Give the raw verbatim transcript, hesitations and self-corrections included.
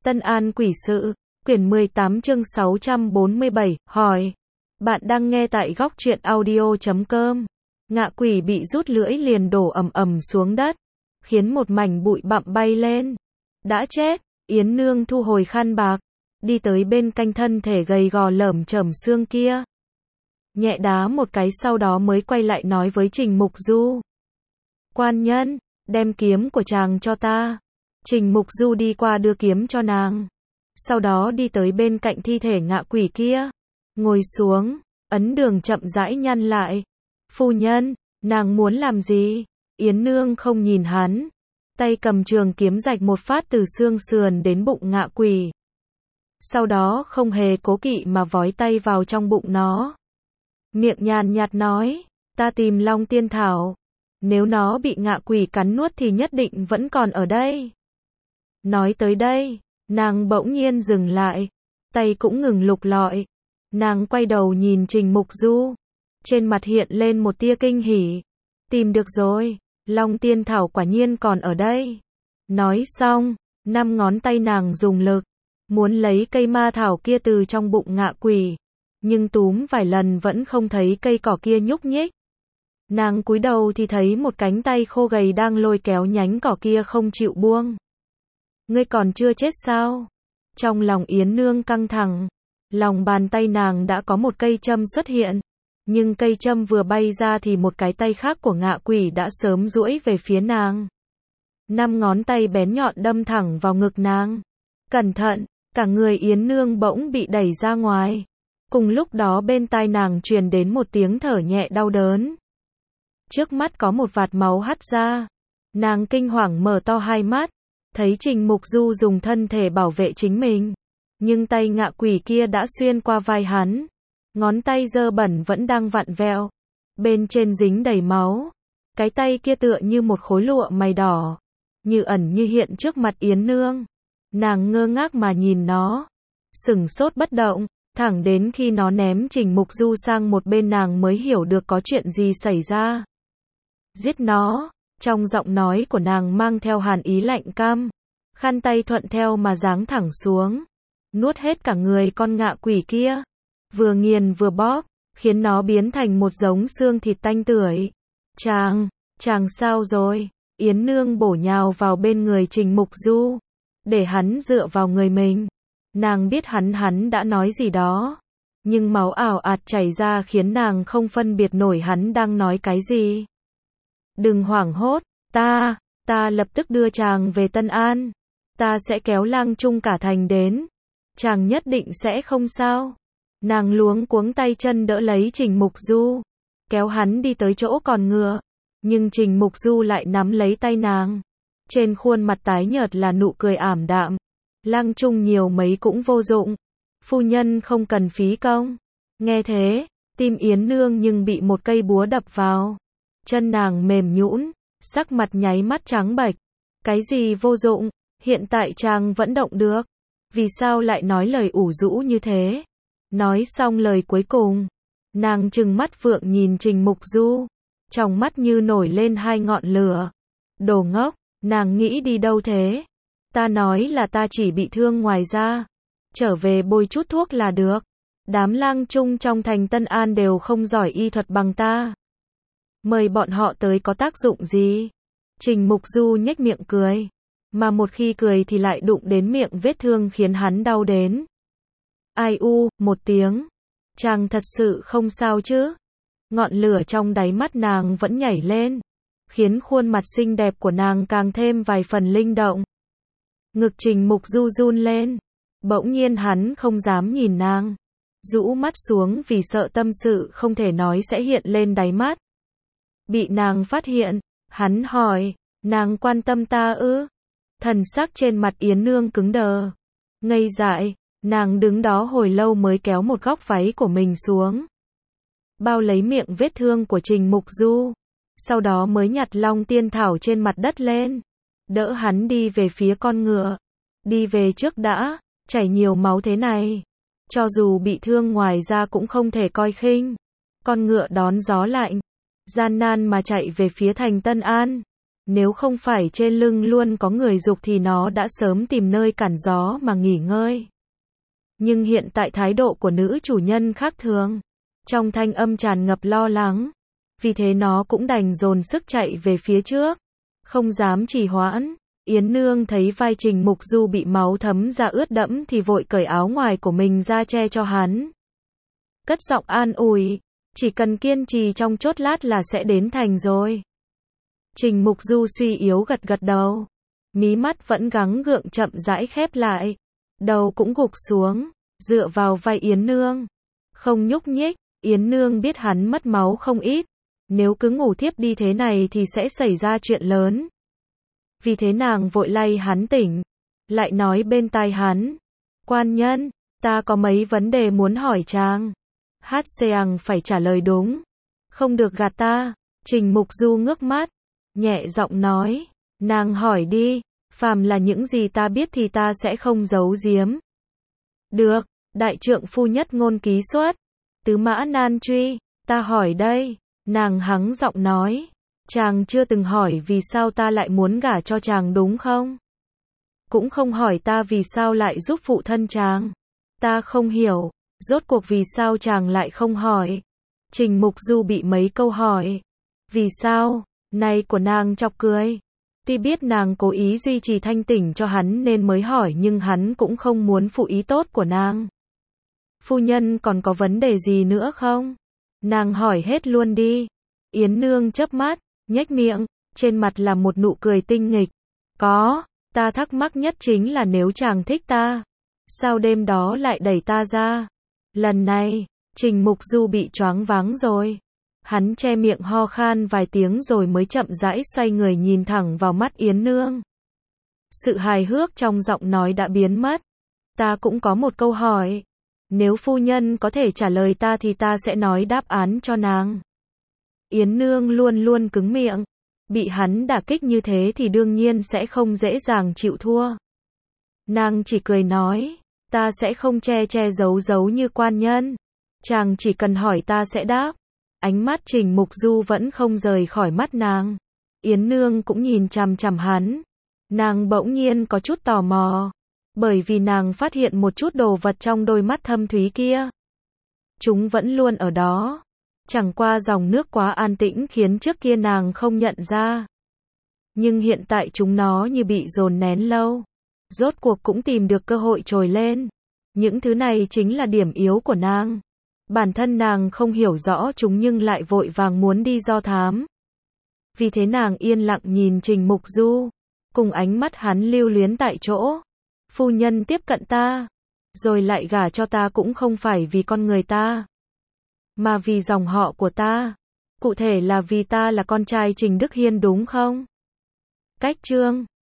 Tân An quỷ sự, quyển mười tám chương sáu trăm bốn mươi bảy, hỏi. Bạn đang nghe tại góc truyện audio chấm com. Ngạ quỷ bị rút lưỡi liền đổ ầm ầm xuống đất, khiến một mảnh bụi bặm bay lên. Đã chết, Yến Nương thu hồi khăn bạc, đi tới bên cạnh thân thể gầy gò lởm chởm xương kia. Nhẹ đá một cái sau đó mới quay lại nói với Trình Mục Du. Quan nhân, đem kiếm của chàng cho ta. Trình Mục Du đi qua đưa kiếm cho nàng. Sau đó đi tới bên cạnh thi thể ngạ quỷ kia. Ngồi xuống, ấn đường chậm rãi nhăn lại. Phu nhân, nàng muốn làm gì? Yến Nương không nhìn hắn. Tay cầm trường kiếm rạch một phát từ xương sườn đến bụng ngạ quỷ. Sau đó không hề cố kỵ mà vói tay vào trong bụng nó. Miệng nhàn nhạt nói, ta tìm Long Tiên Thảo. Nếu nó bị ngạ quỷ cắn nuốt thì nhất định vẫn còn ở đây. Nói tới đây, nàng bỗng nhiên dừng lại, tay cũng ngừng lục lọi. Nàng quay đầu nhìn Trình Mục Du, trên mặt hiện lên một tia kinh hỉ. Tìm được rồi, Long Tiên Thảo quả nhiên còn ở đây. Nói xong, năm ngón tay nàng dùng lực, muốn lấy cây ma thảo kia từ trong bụng ngạ quỷ, nhưng túm vài lần vẫn không thấy cây cỏ kia nhúc nhích. Nàng cúi đầu thì thấy một cánh tay khô gầy đang lôi kéo nhánh cỏ kia không chịu buông. Ngươi còn chưa chết sao? Trong lòng Yến Nương căng thẳng, lòng bàn tay nàng đã có một cây châm xuất hiện, nhưng cây châm vừa bay ra thì một cái tay khác của ngạ quỷ đã sớm duỗi về phía nàng. Năm ngón tay bén nhọn đâm thẳng vào ngực nàng. Cẩn thận, cả người Yến Nương bỗng bị đẩy ra ngoài. Cùng lúc đó bên tai nàng truyền đến một tiếng thở nhẹ đau đớn. Trước mắt có một vạt máu hắt ra. Nàng kinh hoàng mở to hai mắt, thấy Trình Mục Du dùng thân thể bảo vệ chính mình, nhưng tay ngạ quỷ kia đã xuyên qua vai hắn. Ngón tay dơ bẩn vẫn đang vặn vẹo, bên trên dính đầy máu. Cái tay kia tựa như một khối lụa mày đỏ, như ẩn như hiện trước mặt Yến Nương. Nàng ngơ ngác mà nhìn nó, sửng sốt bất động, thẳng đến khi nó ném Trình Mục Du sang một bên nàng mới hiểu được có chuyện gì xảy ra. Giết nó, trong giọng nói của nàng mang theo hàn ý lạnh căm. Khăn tay thuận theo mà giáng thẳng xuống, nuốt hết cả người con ngạ quỷ kia, vừa nghiền vừa bóp, khiến nó biến thành một đống xương thịt tanh tưởi. Chàng, chàng sao rồi? Yến Nương bổ nhào vào bên người Trình Mục Du, để hắn dựa vào người mình. Nàng biết hắn hắn đã nói gì đó, nhưng máu ảo ạt chảy ra khiến nàng không phân biệt nổi hắn đang nói cái gì. Đừng hoảng hốt, ta, ta lập tức đưa chàng về Tân An. Ta sẽ kéo Lang Trung cả thành đến. Chàng nhất định sẽ không sao. Nàng luống cuống tay chân đỡ lấy Trình Mục Du, kéo hắn đi tới chỗ còn ngựa. Nhưng Trình Mục Du lại nắm lấy tay nàng. Trên khuôn mặt tái nhợt là nụ cười ảm đạm. Lang Trung nhiều mấy cũng vô dụng. Phu nhân không cần phí công. Nghe thế, tim Yến Nương nhưng bị một cây búa đập vào. Chân nàng mềm nhũn, sắc mặt nháy mắt trắng bệch. Cái gì vô dụng? Hiện tại chàng vẫn động được. Vì sao lại nói lời ủ rũ như thế? Nói xong lời cuối cùng, nàng trừng mắt phượng nhìn Trình Mục Du, trong mắt như nổi lên hai ngọn lửa. Đồ ngốc, nàng nghĩ đi đâu thế? Ta nói là ta chỉ bị thương ngoài da, trở về bôi chút thuốc là được. Đám lang trung trong thành Tân An đều không giỏi y thuật bằng ta. Mời bọn họ tới có tác dụng gì? Trình Mục Du nhếch miệng cười, mà một khi cười thì lại đụng đến miệng vết thương khiến hắn đau đến. Ai u, một tiếng. Chàng thật sự không sao chứ? Ngọn lửa trong đáy mắt nàng vẫn nhảy lên, khiến khuôn mặt xinh đẹp của nàng càng thêm vài phần linh động. Ngực Trình Mục Du run lên, bỗng nhiên hắn không dám nhìn nàng, rũ mắt xuống vì sợ tâm sự không thể nói sẽ hiện lên đáy mắt. Bị nàng phát hiện, hắn hỏi, nàng quan tâm ta ư? Thần sắc trên mặt Yến Nương cứng đờ, ngây dại, nàng đứng đó hồi lâu mới kéo một góc váy của mình xuống, bao lấy miệng vết thương của Trình Mục Du, sau đó mới nhặt Long Tiên Thảo trên mặt đất lên, đỡ hắn đi về phía con ngựa. Đi về trước đã, chảy nhiều máu thế này, cho dù bị thương ngoài ra cũng không thể coi khinh. Con ngựa đón gió lạnh, gian nan mà chạy về phía thành Tân An. Nếu không phải trên lưng luôn có người giục thì nó đã sớm tìm nơi cản gió mà nghỉ ngơi. Nhưng hiện tại thái độ của nữ chủ nhân khác thường. Trong thanh âm tràn ngập lo lắng. Vì thế nó cũng đành dồn sức chạy về phía trước. Không dám trì hoãn. Yến Nương thấy vai Trình Mục Du bị máu thấm ra ướt đẫm thì vội cởi áo ngoài của mình ra che cho hắn. Cất giọng an ủi. Chỉ cần kiên trì trong chốc lát là sẽ đến thành rồi. Trình Mục Du suy yếu gật gật đầu. Mí mắt vẫn gắng gượng chậm rãi khép lại. Đầu cũng gục xuống. Dựa vào vai Yến Nương. Không nhúc nhích. Yến Nương biết hắn mất máu không ít. Nếu cứ ngủ thiếp đi thế này thì sẽ xảy ra chuyện lớn. Vì thế nàng vội lay hắn tỉnh. Lại nói bên tai hắn. Quan nhân, ta có mấy vấn đề muốn hỏi chàng. Hát Seang phải trả lời đúng. Không được gạt ta. Trình Mục Du ngước mắt. Nhẹ giọng nói. Nàng hỏi đi. Phàm là những gì ta biết thì ta sẽ không giấu giếm. Được. Đại trượng phu nhất ngôn ký xuất. Tứ mã nan truy. Ta hỏi đây. Nàng hắng giọng nói. Chàng chưa từng hỏi vì sao ta lại muốn gả cho chàng đúng không? Cũng không hỏi ta vì sao lại giúp phụ thân chàng. Ta không hiểu. Rốt cuộc vì sao chàng lại không hỏi? Trình Mục Du bị mấy câu hỏi. Vì sao? Này của nàng chọc cười. Tuy biết nàng cố ý duy trì thanh tỉnh cho hắn nên mới hỏi nhưng hắn cũng không muốn phụ ý tốt của nàng. Phu nhân còn có vấn đề gì nữa không? Nàng hỏi hết luôn đi. Yến Nương chớp mắt, nhếch miệng, trên mặt là một nụ cười tinh nghịch. Có, ta thắc mắc nhất chính là nếu chàng thích ta, sao đêm đó lại đẩy ta ra? Lần này, Trình Mục Du bị choáng váng rồi. Hắn che miệng ho khan vài tiếng rồi mới chậm rãi xoay người nhìn thẳng vào mắt Yến Nương. Sự hài hước trong giọng nói đã biến mất. Ta cũng có một câu hỏi. Nếu phu nhân có thể trả lời ta thì ta sẽ nói đáp án cho nàng. Yến Nương luôn luôn cứng miệng. Bị hắn đả kích như thế thì đương nhiên sẽ không dễ dàng chịu thua. Nàng chỉ cười nói. Ta sẽ không che che giấu giấu như quan nhân. Chàng chỉ cần hỏi ta sẽ đáp. Ánh mắt Trình Mục Du vẫn không rời khỏi mắt nàng. Yến Nương cũng nhìn chằm chằm hắn. Nàng bỗng nhiên có chút tò mò. Bởi vì nàng phát hiện một chút đồ vật trong đôi mắt thâm thúy kia. Chúng vẫn luôn ở đó. Chẳng qua dòng nước quá an tĩnh khiến trước kia nàng không nhận ra. Nhưng hiện tại chúng nó như bị dồn nén lâu. Rốt cuộc cũng tìm được cơ hội trồi lên. Những thứ này chính là điểm yếu của nàng. Bản thân nàng không hiểu rõ chúng nhưng lại vội vàng muốn đi do thám. Vì thế nàng yên lặng nhìn Trình Mục Du. Cùng ánh mắt hắn lưu luyến tại chỗ. Phu nhân tiếp cận ta. Rồi lại gả cho ta cũng không phải vì con người ta. Mà vì dòng họ của ta. Cụ thể là vì ta là con trai Trình Đức Hiên đúng không? Cách chương